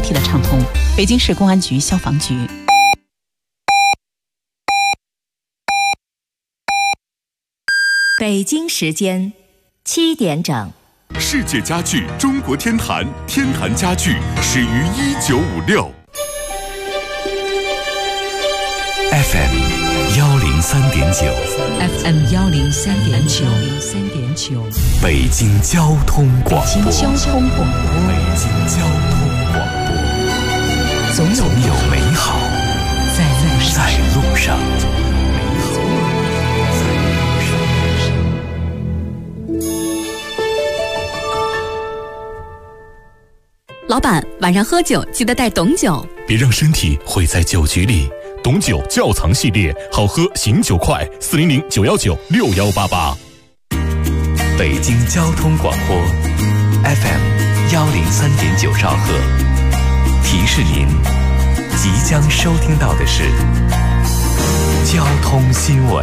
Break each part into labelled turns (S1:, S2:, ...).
S1: 体的畅通。北京市公安局消防局。
S2: 北京时间7点整。
S3: 世界家具中国天坛，天坛家具始于1956。FM 103.9
S2: FM 103.9
S3: 北京交通广播。
S2: 北京交通广播。
S3: 北京交通广播。总有美好在路上。
S4: 老板，晚上喝酒记得带董酒，
S3: 别让身体毁在酒局里。董酒窖藏系列，好喝醒酒快，400-919-6188。北京交通广播 FM 103.9兆赫，提示您即将收听到的是交通新闻。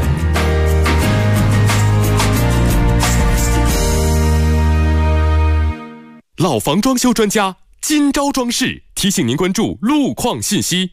S3: 老房装修专家今朝装饰提醒您关注路况信息。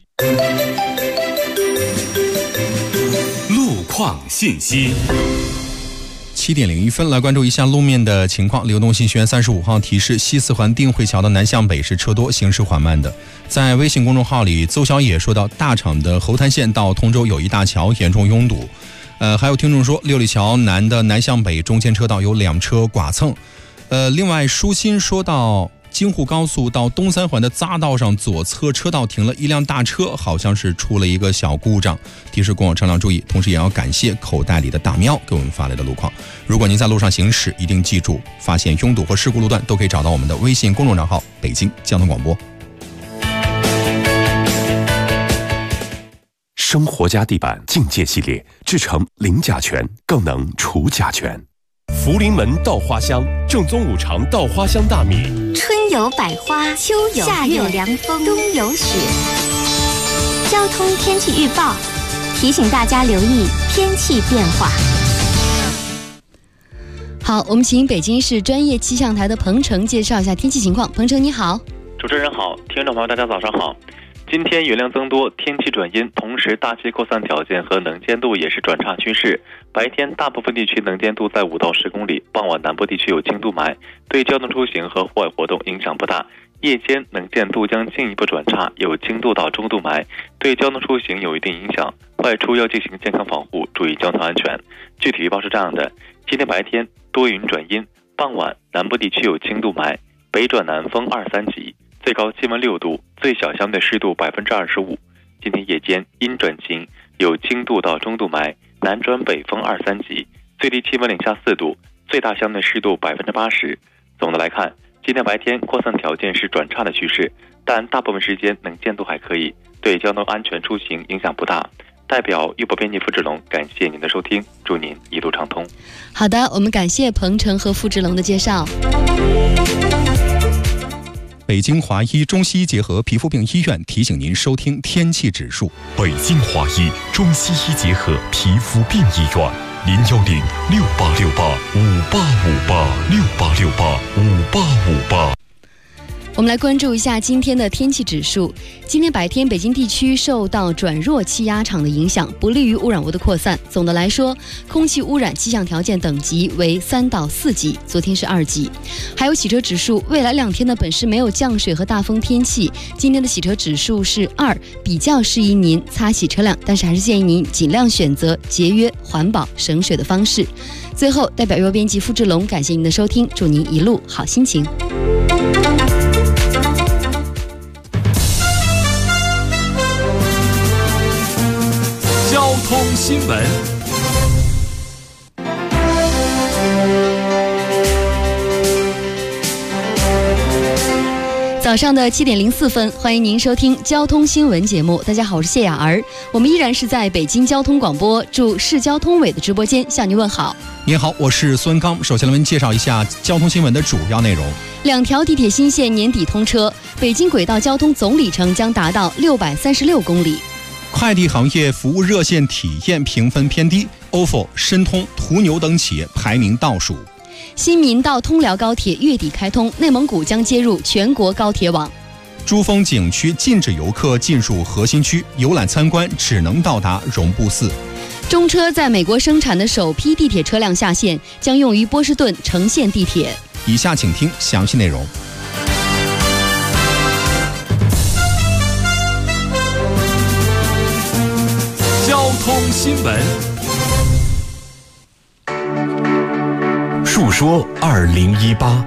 S3: 路况信息。
S5: 7点01分，来关注一下路面的情况。流动性学院35号提示，西四环定慧桥的南向北是车多，行驶缓慢的。在微信公众号里，邹小野说到，大厂的侯滩线到通州友谊大桥严重拥堵。还有听众说，六里桥南的南向北中间车道有2车剐蹭。另外，舒心说到，京沪高速到东三环的匝道上左侧车道停了一辆大车，好像是出了一个小故障，提示过往车辆注意。同时也要感谢口袋里的大喵给我们发来的路况。如果您在路上行驶，一定记住，发现拥堵或事故路段都可以找到我们的微信公众账号北京交通广播。
S3: 生活家地板境界系列，制成零甲醛，更能除甲醛。福临门稻花香，正宗5常稻花香大米。
S6: 春有百花，秋有夏有凉风，冬有雪。交通天气预报提醒大家留意天气变化。
S7: 好，我们请北京市专业气象台的彭程介绍一下天气情况。彭程你好。
S8: 主持人好，听众朋友大家早上好。今天云量增多，天气转阴，同时大气扩散条件和能见度也是转差趋势。白天大部分地区能见度在5到10公里，傍晚南部地区有轻度霾，对交通出行和户外活动影响不大。夜间能见度将进一步转差，有轻度到中度霾，对交通出行有一定影响，外出要进行健康防护，注意交通安全。具体预报是这样的：今天白天多云转阴，傍晚南部地区有轻度霾，北转南风2、3级，最高气温6度，最小相对湿度25%。今天夜间阴转晴，有轻度到中度霾，南转北风2、3级，最低气温零下4度，最大相对湿度80%。总的来看，今天白天扩散条件是转差的趋势，但大部分时间能见度还可以，对交通安全出行影响不大。代表预报编辑付志龙感谢您的收听，祝您一路畅通。
S7: 好的，我们感谢彭程和付志龙的介绍。
S5: 北京华医中西医结合皮肤病医院提醒您收听天气指数。
S3: 北京华医中西医结合皮肤病医院，010-6868-5858，6868-5858。
S7: 我们来关注一下今天的天气指数。今天白天北京地区受到转弱气压场的影响，不利于污染物的扩散。总的来说，空气污染气象条件等级为3到4级，昨天是2级。还有洗车指数，未来2天呢本市没有降水和大风天气，今天的洗车指数是2，比较适宜您擦洗车辆，但是还是建议您尽量选择节约、环保、省水的方式。最后，代表预报编辑付志龙感谢您的收听，祝您一路好心情。
S3: 交通新闻。
S7: 早上的7点04分，欢迎您收听交通新闻节目。大家好，我是谢雅儿，我们依然是在北京交通广播驻市交通委的直播间向您问好。
S5: 您好，我是孙刚。首先来为您介绍一下交通新闻的主要内容。
S7: 2条地铁新线年底通车，北京轨道交通总里程将达到636公里。
S5: 快递行业服务热线体验评分偏低 ，ofo、申通、途牛等企业排名倒数。
S7: 新民到通辽高铁月底开通，内蒙古将接入全国高铁网。
S5: 珠峰景区禁止游客进入核心区，游览参观只能到达绒布寺。
S7: 中车在美国生产的首批地铁车辆下线，将用于波士顿城线地铁。
S5: 以下请听详细内容。
S3: 交通新闻，述说2018。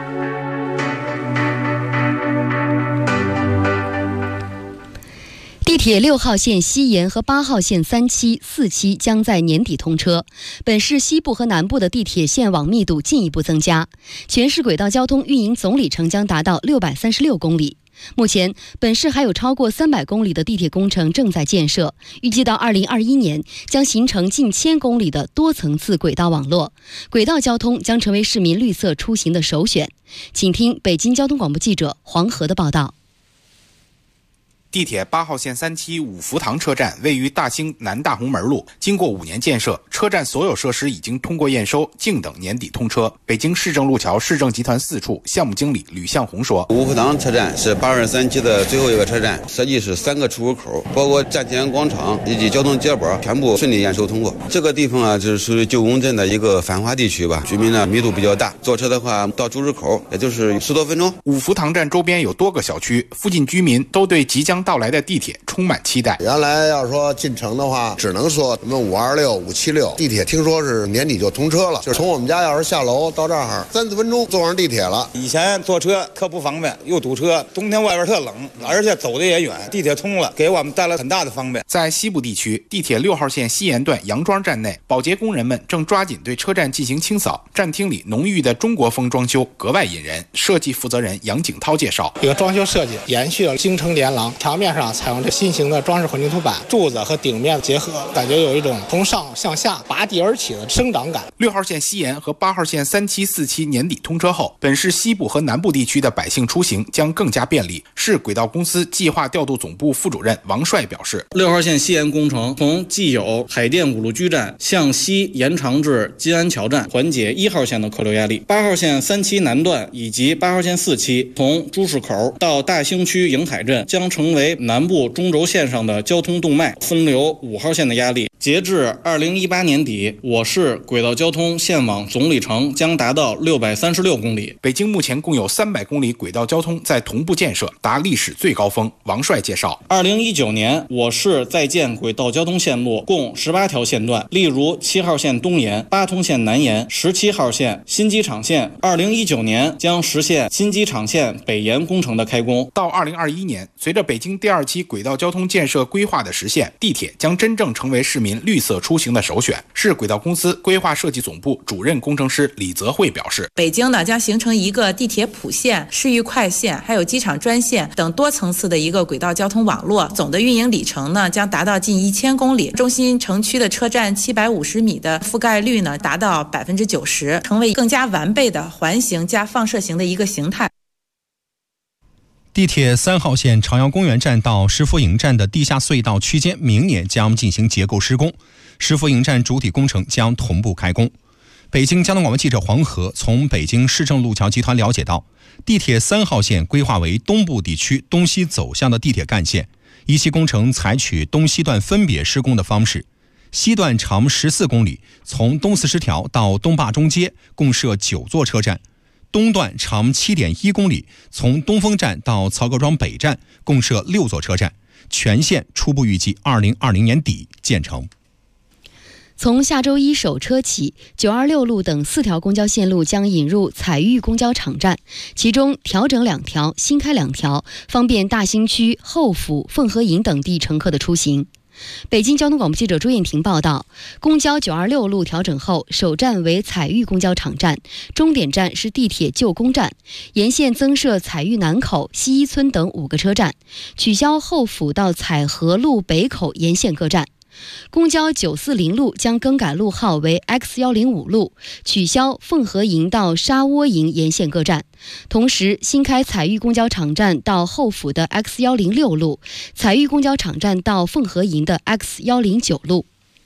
S7: 地铁6号线西延和8号线3期、4期将在年底通车。本市西部和南部的地铁线网密度进一步增加，全市轨道交通运营总里程将达到636公里。目前，本市还有超过300公里的地铁工程正在建设，预计到2021年将形成近1000公里的多层次轨道网络，轨道交通将成为市民绿色出行的首选。请听北京交通广播记者黄河的报道。
S9: 地铁8号线3期五福塘车站位于大兴南大红门路，经过5年建设，车站所有设施已经通过验收，静等年底通车。北京市政路桥市政集团4处项目经理吕向红说：“
S10: 五福塘车站是823期的最后一个车站，设计是3个出入口，包括站前广场以及交通接驳，全部顺利验收通过。这个地方啊，就是属于旧宫镇的一个繁华地区吧，居民呢密度比较大，坐车的话到出入口也就是10多分钟。
S9: 五福塘站周边有多个小区，附近居民都对即将到来的地铁充满期待。
S11: 原来要说进城的话，只能说什么526、576，地铁听说是年底就通车了，就是从我们家要是下楼到这儿3、4分钟坐上地铁了。
S12: 以前坐车特不方便，又堵车，冬天外边特冷，而且走的也远，地铁通了，给我们带来很大的方便。
S9: 在西部地区，地铁6号线西延段杨庄站内，保洁工人们正抓紧对车站进行清扫，站厅里浓郁的中国风装修格外引人。设计负责人杨景涛介绍，
S13: 这个装修设计延续了京城连廊，墙面上采用这新型的装饰混凝土板，柱子和顶面结合，感觉有一种从上向下拔地而起的生长感。
S9: 6号线西延和8号线3期、4期年底通车后，本市西部和南部地区的百姓出行将更加便利。市轨道公司计划调度总部副主任王帅表示
S14: ，6号线西延工程从既有海淀五路居站向西延长至金安桥站，缓解1号线的客流压力。8号线3期南段以及8号线4期从朱市口到大兴区迎海镇将成为南部中轴线上的交通动脉，分流5号线的压力。截至2018年底，我市轨道交通线网总里程将达到636公里。
S9: 北京目前共有300公里轨道交通在同步建设，达历史最高峰。王帅介绍
S14: ，2019年我市在建轨道交通线路共18条线段，例如7号线东延、八通线南延、17号线新机场线。2019年将实现新机场线北延工程的开工。
S9: 到2021年，随着北京第2期轨道交通建设规划的实现，地铁将真正成为市民绿色出行的首选。市轨道公司规划设计总部主任工程师李泽慧表示，
S15: 北京呢将形成一个地铁普线、市域快线还有机场专线等多层次的一个轨道交通网络，总的运营里程呢将达到近1000公里，中心城区的车站750米的覆盖率呢达到90%，成为更加完备的环形加放射型的一个形态。
S5: 地铁3号线朝阳公园站到石福营站的地下隧道区间明年将进行结构施工，石福营站主体工程将同步开工。北京交通广播记者黄河从北京市政路桥集团了解到，地铁3号线规划为东部地区东西走向的地铁干线，一期工程采取东西段分别施工的方式，西段长14公里，从东40条到东坝中街，共设9座车站。东段长7.1公里，从东风站到曹各庄北站，共设6座车站，全线初步预计2020年底建成。
S7: 从下周一首车起，926路等4条公交线路将引入彩玉公交场站，其中调整2条，新开2条，方便大兴区、后府、凤和营等地乘客的出行。北京交通广播记者朱艳婷报道，公交926路调整后，首站为彩玉公交场站，终点站是地铁旧宫站，沿线增设彩玉南口、西一村等5个车站，取消后府到彩河路北口沿线各站。公交940路将更改路号为 X105 路，取消凤和营到沙窝营沿线各站，同时新开彩玉公交场站到后府的 X106 路，彩玉公交场站到凤和营的 X109 路。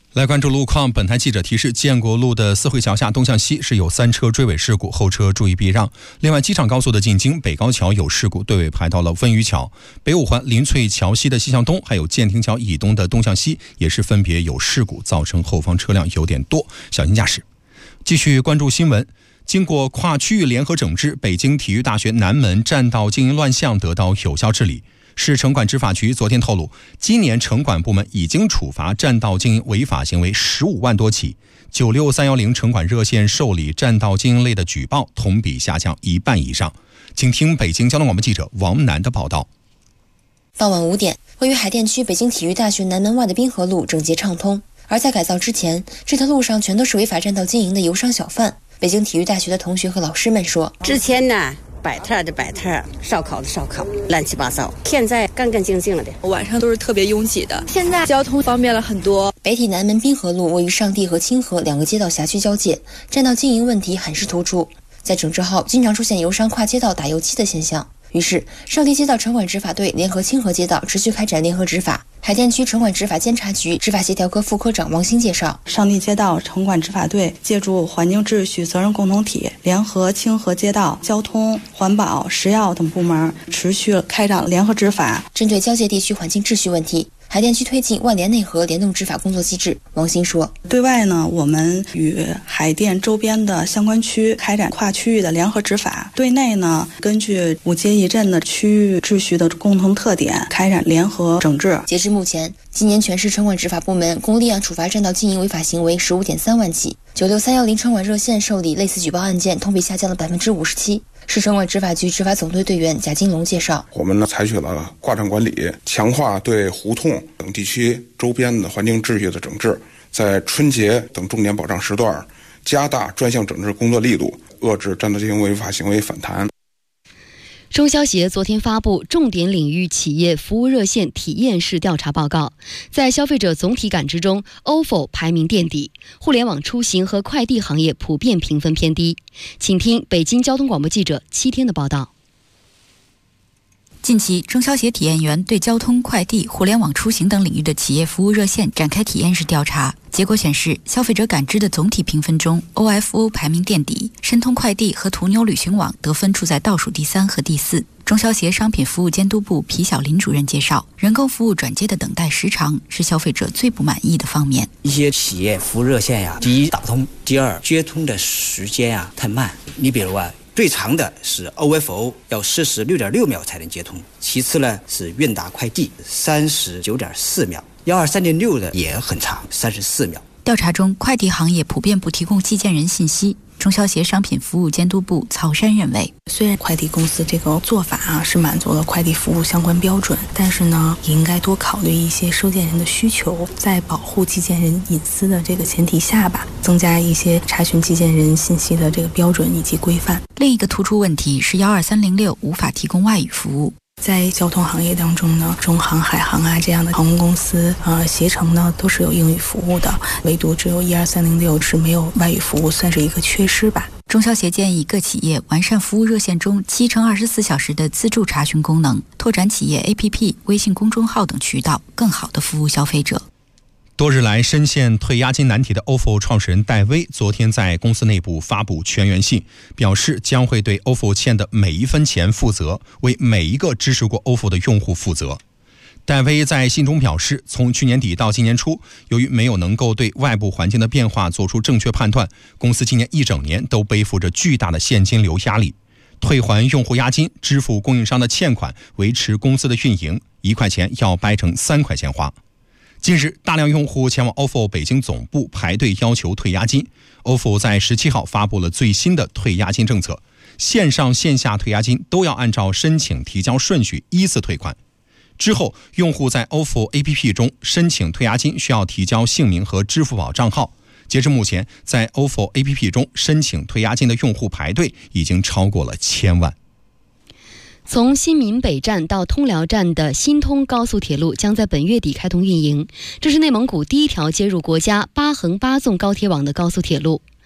S5: 来关注路况，本台记者提示，建国路的四惠桥下东向西是有3车追尾事故，后车注意避让。另外，机场高速的进京北高桥有事故，队尾排到了温榆桥。北五环林翠桥西的西向东，还有建亭桥以东的东向西也是分别有事故，造成后方车辆有点多，小心驾驶。继续关注新闻。经过跨区域联合整治，北京体育大学南门占道经营乱象得到有效治理。市城管执法局昨天透露，今年城管部门已经处罚占道经营违法行为15万多起，96310城管热线受理占道经营类的举报同比下降1半以上。请听北京交通广播记者王楠的报道。
S16: 傍晚5点，位于海淀区北京体育大学南门外的滨河路整洁畅通，而在改造之前，这条路上全都是违法占道经营的游商小贩。北京体育大学的同学和老师们说，
S17: 之前呢摆摊的摆摊，烧烤的烧烤，乱七八糟。现在干干净净了的，
S18: 晚上都是特别拥挤的。现在交通方便了很多。
S16: 北体南门滨河路位于上地和清河2个街道辖区交界，占道经营问题很是突出。在整治后，经常出现游商跨街道打油漆的现象。于是，上地街道城管执法队联合清河街道持续开展联合执法。海淀区城管执法监察局执法协调科副科长王鑫介绍，
S19: 上地街道城管执法队借助环境秩序责任共同体，联合清河街道交通、环保、食药等部门，持续开展联合执法。
S16: 针对交界地区环境秩序问题，海淀区推进外联内合联动执法工作机制。王鑫说，
S19: 对外呢，我们与海淀周边的相关区开展跨区域的联合执法；对内呢，根据5街1镇的区域秩序的共同特点，开展联合整治。
S16: 截至目前，今年全市城管执法部门共立案处罚占道经营违法行为15.3万起，96310城管热线受理类似举报案件同比下降了57%。市城管执法局执法总队队员贾金龙介绍，
S20: 我们呢采取了挂站管理，强化对胡同等地区周边的环境秩序的整治，在春节等重点保障时段加大专项整治工作力度，遏制占道经营违法行为反弹。
S7: 中消协昨天发布重点领域企业服务热线体验式调查报告，在消费者总体感知中 ，OFO 排名垫底，互联网出行和快递行业普遍评分偏低。请听北京交通广播记者7天的报道。
S21: 近期，中消协体验员对交通、快递、互联网出行等领域的企业服务热线展开体验式调查。结果显示，消费者感知的总体评分中 ，OFO 排名垫底，申通快递和途牛旅行网得分处在倒数第3和第4。中消协商品服务监督部皮小林主任介绍，人工服务转接的等待时长是消费者最不满意的方面。
S22: 一些企业服务热线呀，第一打不通，第二接通的时间呀太慢。你比如最长的是 OFO 要46.6秒才能接通，其次呢是韵达快递39.4秒，12306的也很长，34秒。
S21: 调查中，快递行业普遍不提供寄件人信息。中消协商品服务监督部曹山认为，
S23: 虽然快递公司这个做法是满足了快递服务相关标准，但是呢，也应该多考虑一些收件人的需求，在保护寄件人隐私的这个前提下吧，增加一些查询寄件人信息的这个标准以及规范。
S21: 另一个突出问题是12306无法提供外语服务。
S23: 在交通行业当中呢，中航、海航这样的航空公司携程呢都是有英语服务的，唯独只有12306是没有外语服务，算是一个缺失吧。
S21: 中消协建议各企业完善服务热线中7×24小时的自助查询功能，拓展企业 APP、微信公众号等渠道，更好地服务消费者。
S5: 多日来深陷退押金难题的 OFO 创始人戴威昨天在公司内部发布全员信，表示将会对 OFO 欠的每一分钱负责，为每一个支持过 OFO 的用户负责。戴威在信中表示，从去年底到今年初，由于没有能够对外部环境的变化做出正确判断，公司今年一整年都背负着巨大的现金流压力，退还用户押金、支付供应商的欠款、维持公司的运营，1块钱要掰成3块钱花。近日，大量用户前往 OFO 北京总部排队要求退押金。OFO 在17号发布了最新的退押金政策，线上线下退押金都要按照申请提交顺序依次退款。之后，用户在 OFO APP 中申请退押金需要提交姓名和支付宝账号。截至目前，在 OFO APP 中申请退押金的用户排队已经超过了1000万。
S7: 从新民北站到通辽站的新通高速铁路将在本月底开通运营，这是内蒙古第一条接入国家8横8纵高铁网的高速铁路。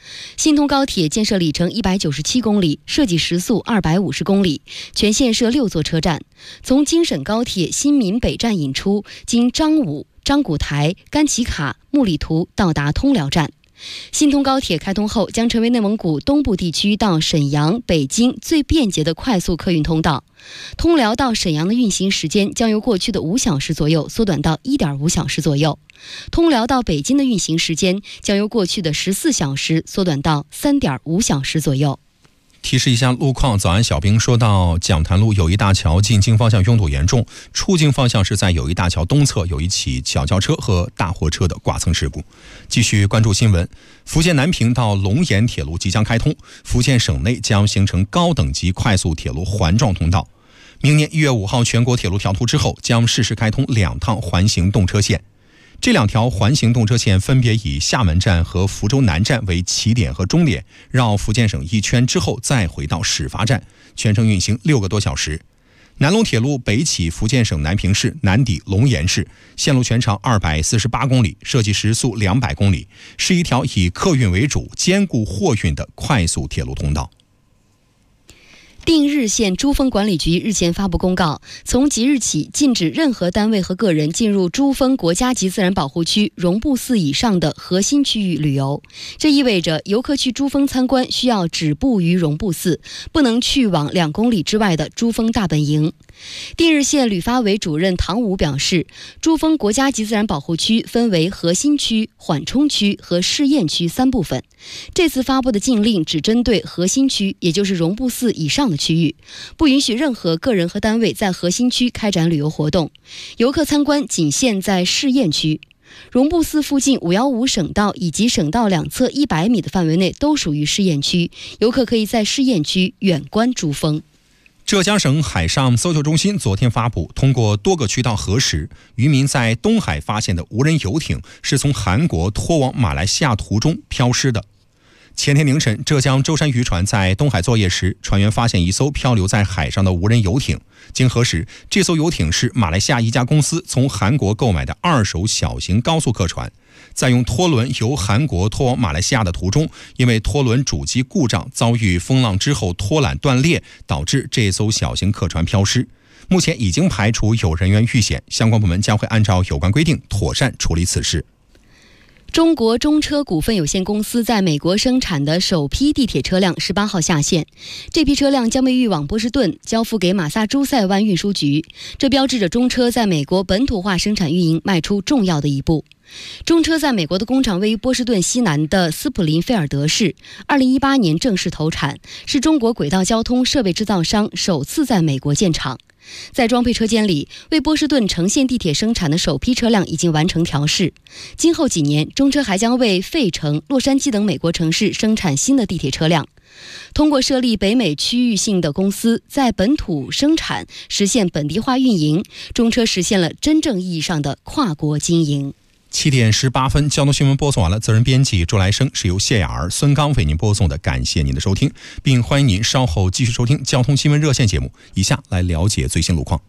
S7: 新通高铁建设里程197公里，设计时速250公里，全线设6座车站。从京沈高铁新民北站引出，经张武、张古台、甘旗卡、木里图到达通辽站。新通高铁开通后，将成为内蒙古东部地区到沈阳、北京最便捷的快速客运通道。通辽到沈阳的运行时间将由过去的5小时左右缩短到1.5小时左右，通辽到北京的运行时间将由过去的14小时缩短到3.5小时左右。
S5: 提示一下路况，早安小兵说到讲坛路友谊大桥进京方向拥堵严重，出京方向是在友谊大桥东侧有一起小轿车和大货车的剐蹭事故。继续关注新闻，福建南平到龙岩铁路即将开通，福建省内将形成高等级快速铁路环状通道。明年1月5号全国铁路调图之后，将适时开通2趟环形动车线。这2条环形动车线分别以厦门站和福州南站为起点和终点，绕福建省1圈之后再回到始发站，全程运行6个多小时。南龙铁路北起福建省南平市，南抵龙岩市，线路全长248公里，设计时速200公里，是一条以客运为主、兼顾货运的快速铁路通道。
S7: 定日县珠峰管理局日前发布公告，从即日起禁止任何单位和个人进入珠峰国家级自然保护区绒布寺以上的核心区域旅游。这意味着游客去珠峰参观需要止步于绒布寺，不能去往2公里之外的珠峰大本营。定日县旅发委主任唐武表示，珠峰国家级自然保护区分为核心区、缓冲区和试验区3部分。这次发布的禁令只针对核心区，也就是绒布寺以上的区域，不允许任何个人和单位在核心区开展旅游活动，游客参观仅限在试验区。绒布寺附近515省道以及省道两侧100米的范围内都属于试验区，游客可以在试验区远观珠峰。
S5: 浙江省海上搜救中心昨天发布，通过多个渠道核实，渔民在东海发现的无人游艇是从韩国拖往马来西亚途中飘失的。前天凌晨，浙江舟山渔船在东海作业时，船员发现一艘漂流在海上的无人游艇。经核实，这艘游艇是马来西亚一家公司从韩国购买的2手小型高速客船，在用拖轮由韩国拖往马来西亚的途中，因为拖轮主机故障遭遇风浪之后拖缆断裂，导致这艘小型客船飘失。目前已经排除有人员遇险，相关部门将会按照有关规定妥善处理此事。
S7: 中国中车股份有限公司在美国生产的首批地铁车辆18号下线，这批车辆将被运往波士顿，交付给马萨诸塞湾运输局。这标志着中车在美国本土化生产运营迈出重要的一步。中车在美国的工厂位于波士顿西南的斯普林菲尔德市，2018年正式投产，是中国轨道交通设备制造商首次在美国建厂。在装配车间里，为波士顿城线地铁生产的首批车辆已经完成调试。今后几年，中车还将为费城、洛杉矶等美国城市生产新的地铁车辆。通过设立北美区域性的公司，在本土生产，实现本地化运营，中车实现了真正意义上的跨国经营。
S5: 7点18分，交通新闻播送完了。责任编辑朱来生，是由谢雅儿、孙刚为您播送的。感谢您的收听，并欢迎您稍后继续收听交通新闻热线节目。以下来了解最新路况。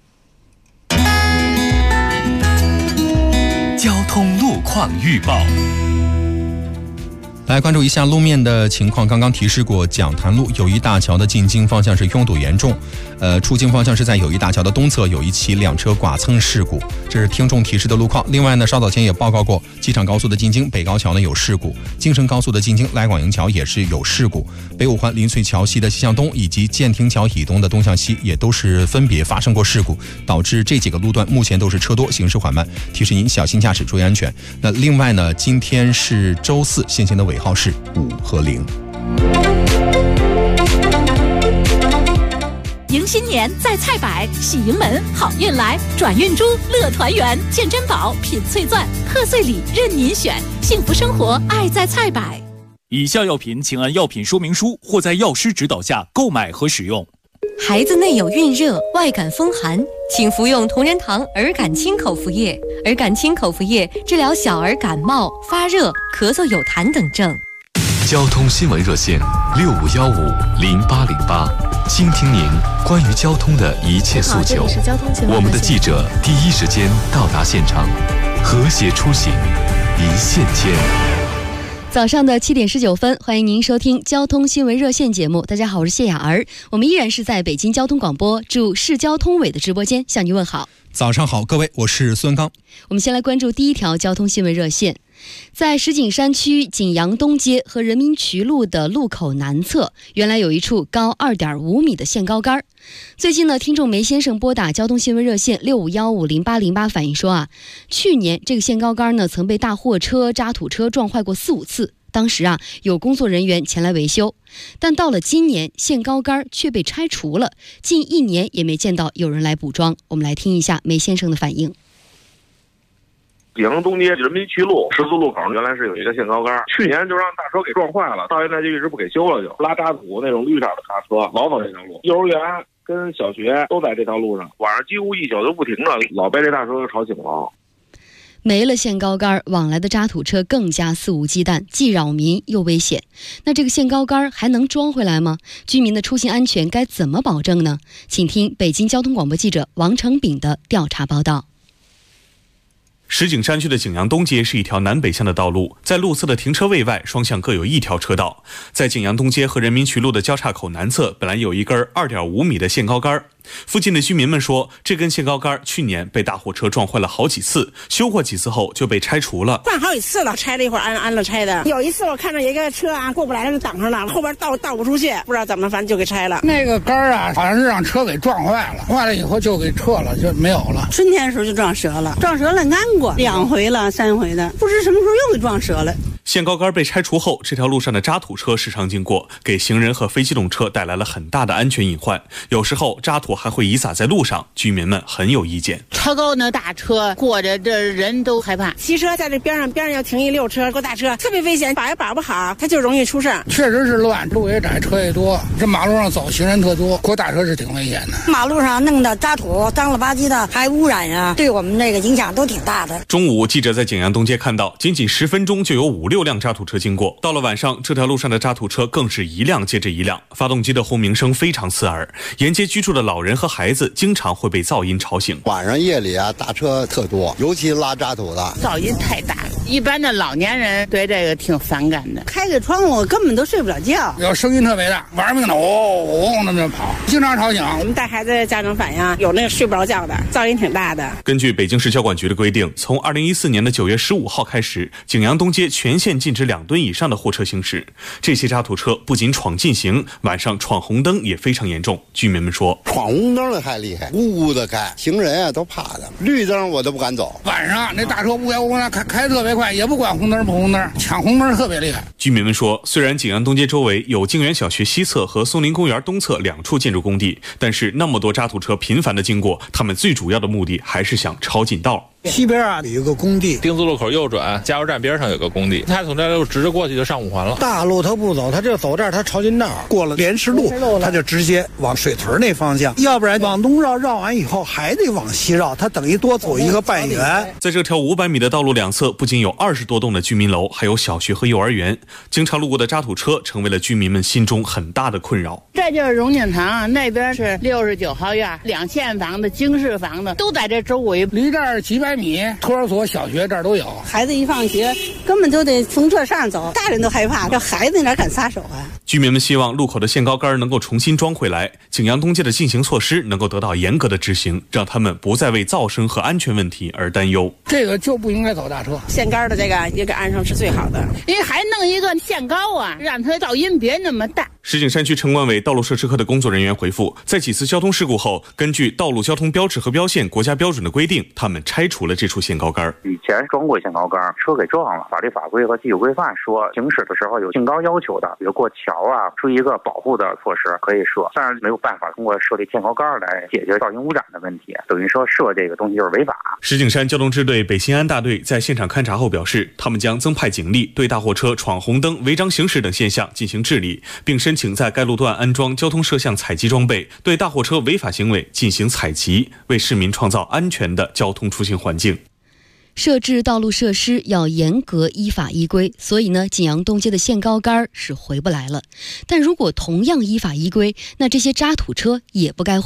S3: 交通路况预报。
S5: 来关注一下路面的情况。刚刚提示过，讲坛路友谊大桥的进京方向是拥堵严重，出京方向是在友谊大桥的东侧有一起2车剐蹭事故，这是听众提示的路况。另外呢，稍早前也报告过，机场高速的进京北高桥呢有事故，京承高速的进京来广营桥也是有事故，北五环林萃桥西的西向东以及建亭桥以东的东向西也都是分别发生过事故，导致这几个路段目前都是车多，行驶缓慢，提示您小心驾驶，注意安全。那另外呢，今天是周四，现行的尾号是5和0。
S1: 迎新年在菜百，喜迎门好运来，转运珠乐团圆，见珍宝品翠钻，贺岁礼任您选，幸福生活爱在菜百。
S2: 以下药品请按药品说明书或在药师指导下购买和使用。
S4: 孩子内有孕热、外感风寒，请服用同仁堂儿感清口服液。儿感清口服液治疗小儿感冒、发热、咳嗽有痰等症。
S3: 交通新闻热线65150808，倾听您关于交通的一切诉求。我们的记者第一时间到达现场，和谐出行，一线牵。
S7: 早上的7点19分，欢迎您收听交通新闻热线节目。大家好，我是谢雅儿，我们依然是在北京交通广播驻市交通委的直播间向您问好。
S5: 早上好，各位，我是孙刚。
S7: 我们先来关注第一条交通新闻热线。在石景山区景阳东街和人民渠路的路口南侧，原来有一处高2.5米的限高杆。最近呢，听众梅先生拨打交通新闻热线65150808反映说去年这个限高杆呢曾被大货车、渣土车撞坏过4-5次。当时有工作人员前来维修，但到了今年，限高杆却被拆除了，近1年也没见到有人来补装。我们来听一下梅先生的反应。
S6: 景阳东街人民渠路十字路口原来是有一个限高杆，去年就让大车给撞坏了，到现在就一直不给修了，就拉渣土那种绿色的卡车老走这条路，幼儿园跟小学都在这条路上，晚上几乎一宿都不停的，老被这大车吵醒了。
S7: 没了限高杆，往来的渣土车更加肆无忌惮，既扰民又危险。那这个限高杆还能装回来吗？居民的出行安全该怎么保证呢？请听北京交通广播记者王成炳的调查报道。
S8: 石景山区的景阳东街是一条南北向的道路，在路侧的停车位外，双向各有1条车道。在景阳东街和人民渠路的交叉口南侧，本来有一根2.5米的限高杆。附近的居民们说，这根限高杆去年被大货车撞坏了好几次，修过几次后就被拆除了。
S10: 换好几次了，拆了一会儿安了拆的。有一次我看着一个车过不来了，就挡上了，后边倒不出去，不知道怎么，反正就给拆了。
S24: 那个杆好像是让车给撞坏了，坏了以后就给撤了，就没有了。
S10: 春天的时候就撞折了，撞折了安过2回了3回的，不知什么时候又给撞折了。
S8: 限高杆被拆除后，这条路上的渣土车时常经过，给行人和非机动车带来了很大的安全隐患。有时候渣土还会遗撒在路上，居民们很有意见。
S25: 超高那大车过着，这人都害怕。
S10: 骑车在这边上要停一溜车过大车，特别危险，把也把不好，它就容易出事。
S24: 确实是乱，路也窄，车也多，这马路上走行人特多，过大车是挺危险的。
S26: 马路上弄的渣土脏了吧唧的，还污染啊，对我们那个影响都挺大的。
S8: 中午，记者在景阳东街看到，仅10分钟就有5-6辆渣土车经过。到了晚上，这条路上的渣土车更是一辆接着一辆，发动机的轰鸣声非常刺耳，沿街居住的老人和孩子经常会被噪音吵醒。
S27: 晚上夜里大车特多，尤其拉渣土的，
S25: 噪音太大了，一般的老年人对这个挺反感的。
S10: 开个窗户根本都睡不了觉，
S24: 有声音特别大，玩命的那么跑，经常吵醒。
S10: 我们带孩子的家长反映，有那个睡不着觉的，噪音挺大的。
S8: 根据北京市交管局的规定，从2014年的9月15号开始，景阳东街全线禁止2吨以上的货车行驶。这些渣土车不仅闯禁行，晚上闯红灯也非常严重。居民们说，
S27: 闯红灯的还厉害，呜呜的开，行人都怕的，绿灯我都不敢走。
S24: 晚上那大车乌泱乌泱开特别快，也不管红灯不红灯，抢红灯特别厉害。
S8: 居民们说，虽然景阳东街周围有静园小学西侧和松林公园东侧2处建筑工地，但是那么多渣土车频繁的经过，他们最主要的目的还是想抄近道。
S24: 西边有一个工地，
S28: 丁字路口右转，加油站边上有个工地，他从这路直着过去就上5环了。
S24: 大路他不走，他就走这儿，他抄近道，过了莲池路他就直接往水屯那方向，要不然往东绕完以后还得往西绕，他等于多走1个半圆。
S8: 在这条500米的道路两侧，不仅有20多栋的居民楼，还有小学和幼儿园。经常路过的渣土车成为了居民们心中很大的困扰。
S25: 这就是荣景堂，那边是69号院，2线房子、经室房子都在这周围，
S24: 离这儿几百米，托儿所、小学这儿都有。
S10: 孩子一放学，根本就得从这上走，大人都害怕，这孩子哪敢撒手啊？
S8: 居民们希望路口的限高杆能够重新装回来，景阳东街的禁行措施能够得到严格的执行，让他们不再为噪声和安全问题而担忧。
S24: 这个就不应该走大车，
S10: 限杆的这个也给安上是最好的，
S25: 因为还弄一个限高啊，让它噪音别那么大。
S8: 石景山区城管委道路设施科的工作人员回复，在几次交通事故后，根据道路交通标志和标线国家标准的规定，他们拆除了这处限高杆。
S29: 以前装过限高杆，车给撞了，法律法规和技术规范说行驶的时候有限高要求的，比如过桥出一个保护的措施可以设，但是没有办法通过设立限高杆来解决噪音污染的问题，等于说设这个东西就是违法。
S8: 石景山交通支队北新安大队在现场勘查后表示，他们将增派警力，对大货车闯红灯、违章行驶等现象进行治理，并申请在该路段安装交通摄像采集装备，对大货车违法行为进行采集，为市民创造安全的交通出行环境。
S7: 设置道路设施要严格依法依规，所以呢，景阳东街的限高杆是回不来了。但如果同样依法依规，那这些渣土车也不该回来。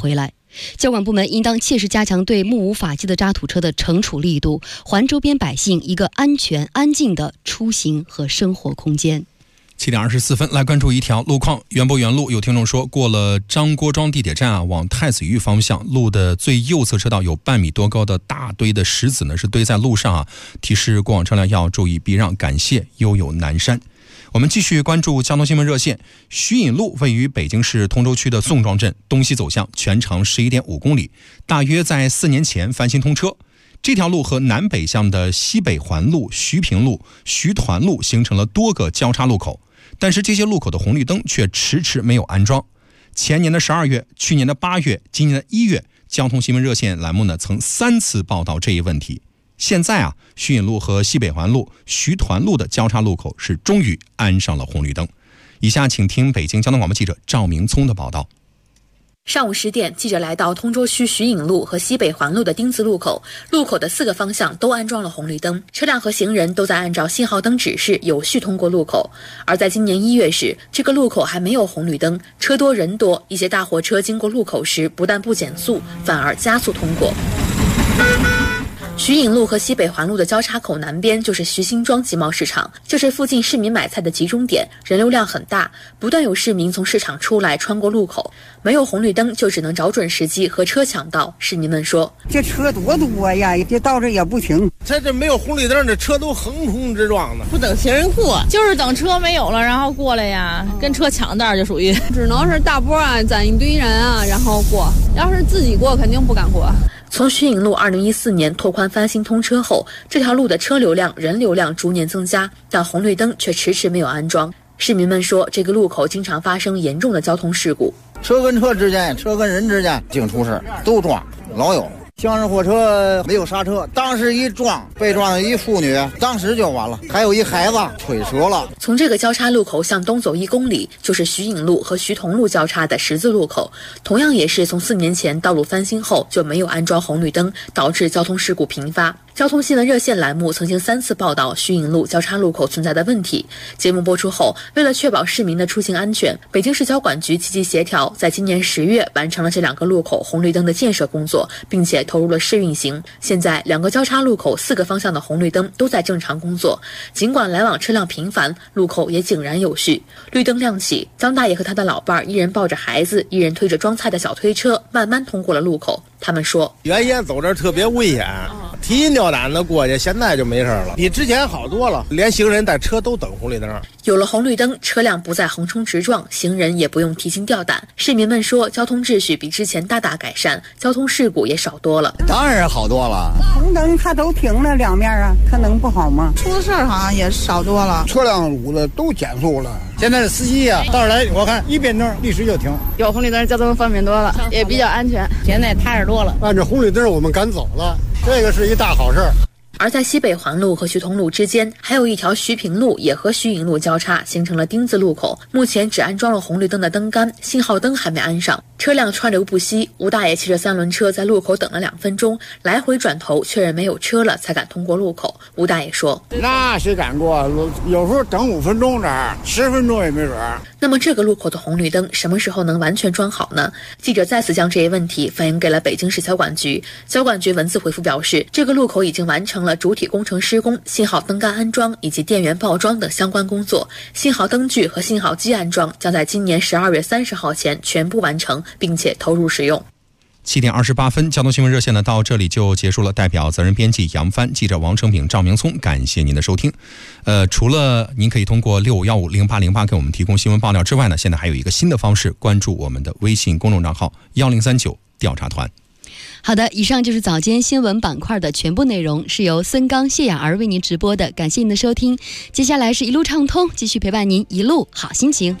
S7: 交管部门应当切实加强对目无法纪的渣土车的惩处力度，还周边百姓一个安全、安静的出行和生活空间。
S5: 7点24分，来关注一条路况。园博园路有听众说，过了张郭庄地铁站啊，往太子峪方向，路的最右侧车道有半米多高的大堆的石子呢，是堆在路上啊，提示过往车辆要注意避让。感谢悠悠南山。我们继续关注交通新闻热线。徐引路位于北京市通州区的宋庄镇，东西走向，全长11.5公里，大约在4年前翻新通车。这条路和南北向的西北环路、徐平路、徐团路形成了多个交叉路口，但是这些路口的红绿灯却迟迟没有安装。前年的12月、去年的8月、今年的1月，交通新闻热线栏目呢曾3次报道这一问题。现在啊，徐引路和西北环路、徐团路的交叉路口是终于安上了红绿灯。以下请听北京交通广播记者赵明聪的报道。
S9: 上午10点，记者来到通州区徐引路和西北环路的丁字路口，路口的4个方向都安装了红绿灯，车辆和行人都在按照信号灯指示有序通过路口。而在今年1月时，这个路口还没有红绿灯，车多人多，一些大货车经过路口时不但不减速，反而加速通过。徐引路和西北环路的交叉口南边就是徐辛庄集贸市场，这是附近市民买菜的集中点，人流量很大，不断有市民从市场出来穿过路口。没有红绿灯，就只能找准时机和车抢道。市民们说：“
S11: 这车多多呀，这到这也不停。
S12: 这没有红绿灯，这车都横冲直撞的，
S13: 不等行人过，就是等车没有了，然后过来呀，跟车抢道就属于。
S14: 只能是大波啊，攒一堆人啊，然后过。要是自己过，肯定不敢过。”
S9: 从徐引路2014年拓宽翻新通车后，这条路的车流量、人流量逐年增加，但红绿灯却迟迟没有安装。市民们说，这个路口经常发生严重的交通事故，
S12: 车跟车之间、车跟人之间净出事，都撞，老有。厢式货车没有刹车，当时一撞，被撞的一妇女，当时就完了，还有一孩子腿折了。
S9: 从这个交叉路口向东走1公里，就是徐引路和徐同路交叉的十字路口，同样也是从4年前道路翻新后就没有安装红绿灯，导致交通事故频发。交通新闻热线栏目曾经3次报道徐引路交叉路口存在的问题。节目播出后，为了确保市民的出行安全，北京市交管局积极协调，在今年10月完成了这2个路口红绿灯的建设工作，并且投入了试运行。现在2个交叉路口4个方向的红绿灯都在正常工作，尽管来往车辆频繁，路口也井然有序。绿灯亮起，张大爷和他的老伴儿一人抱着孩子，一人推着装菜的小推车，慢慢通过了路口。他们说，
S12: 原先走这特别危险，提心吊胆的过去，现在就没事了，比之前好多了，连行人带车都等红绿灯。
S9: 有了红绿灯，车辆不再横冲直撞，行人也不用提心吊胆。市民们说，交通秩序比之前大大改善，交通事故也少多了。
S12: 当然好多了，
S11: 红灯它都停了两面啊，它能不好吗？
S14: 出的事儿好像也少多了，
S12: 车辆路的都减速了。现在的司机啊，到这来我看一变灯立时就停，
S14: 有红绿灯交通方便多了，也比较安全，
S13: 现在踏实多了。
S12: 按照红绿灯我们敢走了，这个是一大好事。
S9: 而在西北环路和徐同路之间，还有一条徐平路也和徐引路交叉，形成了丁字路口。目前只安装了红绿灯的灯杆，信号灯还没安上，车辆川流不息。吴大爷骑着3轮车在路口等了2分钟，来回转头确认没有车了，才敢通过路口。吴大爷说：“
S12: 那谁敢过？有时候等5分钟这儿，10分钟也没准。”
S9: 那么这个路口的红绿灯什么时候能完全装好呢？记者再次将这一问题反映给了北京市交管局。交管局文字回复表示，这个路口已经完成了主体工程施工、信号灯杆安装以及电源报装等相关工作，信号灯具和信号机安装将在今年12月30号前全部完成，并且投入使用。
S5: 7点28分，交通新闻热线呢到这里就结束了。代表责任编辑杨帆、记者王成炳、赵明聪，感谢您的收听。除了您可以通过65150808给我们提供新闻爆料之外呢，现在还有一个新的方式，关注我们的微信公众账号1039调查团。
S7: 好的，以上就是早间新闻板块的全部内容，是由孙刚、谢雅儿为您直播的，感谢您的收听。接下来是一路畅通，继续陪伴您一路好心情。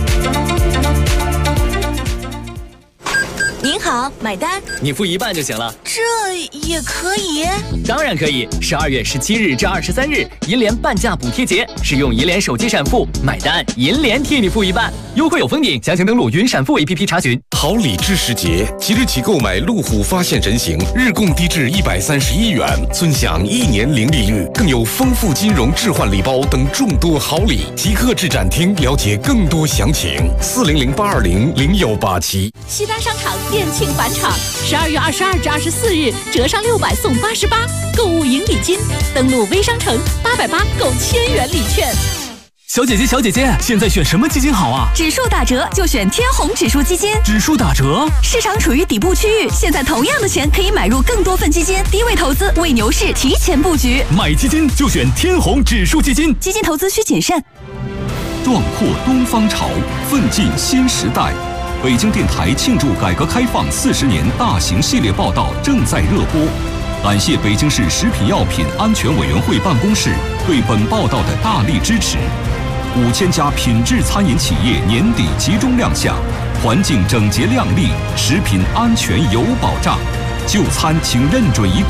S1: 您好，买单。
S15: 你付1半就行了。
S1: 这也可以？
S15: 当然可以。12月17日至23日，银联半价补贴节，使用银联手机闪付买单，银联替你付1半，优惠有封顶。详情登录云闪付 APP 查询。
S17: 好礼智时节，即日起购买路虎发现神行，日供低至131元，尊享1年零利率，更有丰富金融置换礼包等众多好礼。即刻至展厅了解更多详情。400-820-0187。
S1: 西单商场店庆返场，12月22至24日折上600送88，购物赢礼金。登录微商城880购1000元礼券。
S15: 小姐姐，现在选什么基金好啊？
S2: 指数打折就选天弘指数基金。
S15: 指数打折？
S2: 市场处于底部区域，现在同样的钱可以买入更多份基金，低位投资为牛市提前布局。
S15: 买基金就选天弘指数基金。
S2: 基金投资需谨慎。
S4: 壮阔东方潮，奋进新时代。北京电台庆祝改革开放40年大型系列报道正在热播。感谢北京市食品药品安全委员会办公室对本报道的大力支持。5000家品质餐饮企业年底集中亮相，环境整洁亮丽，食品安全有保障。就餐请认准一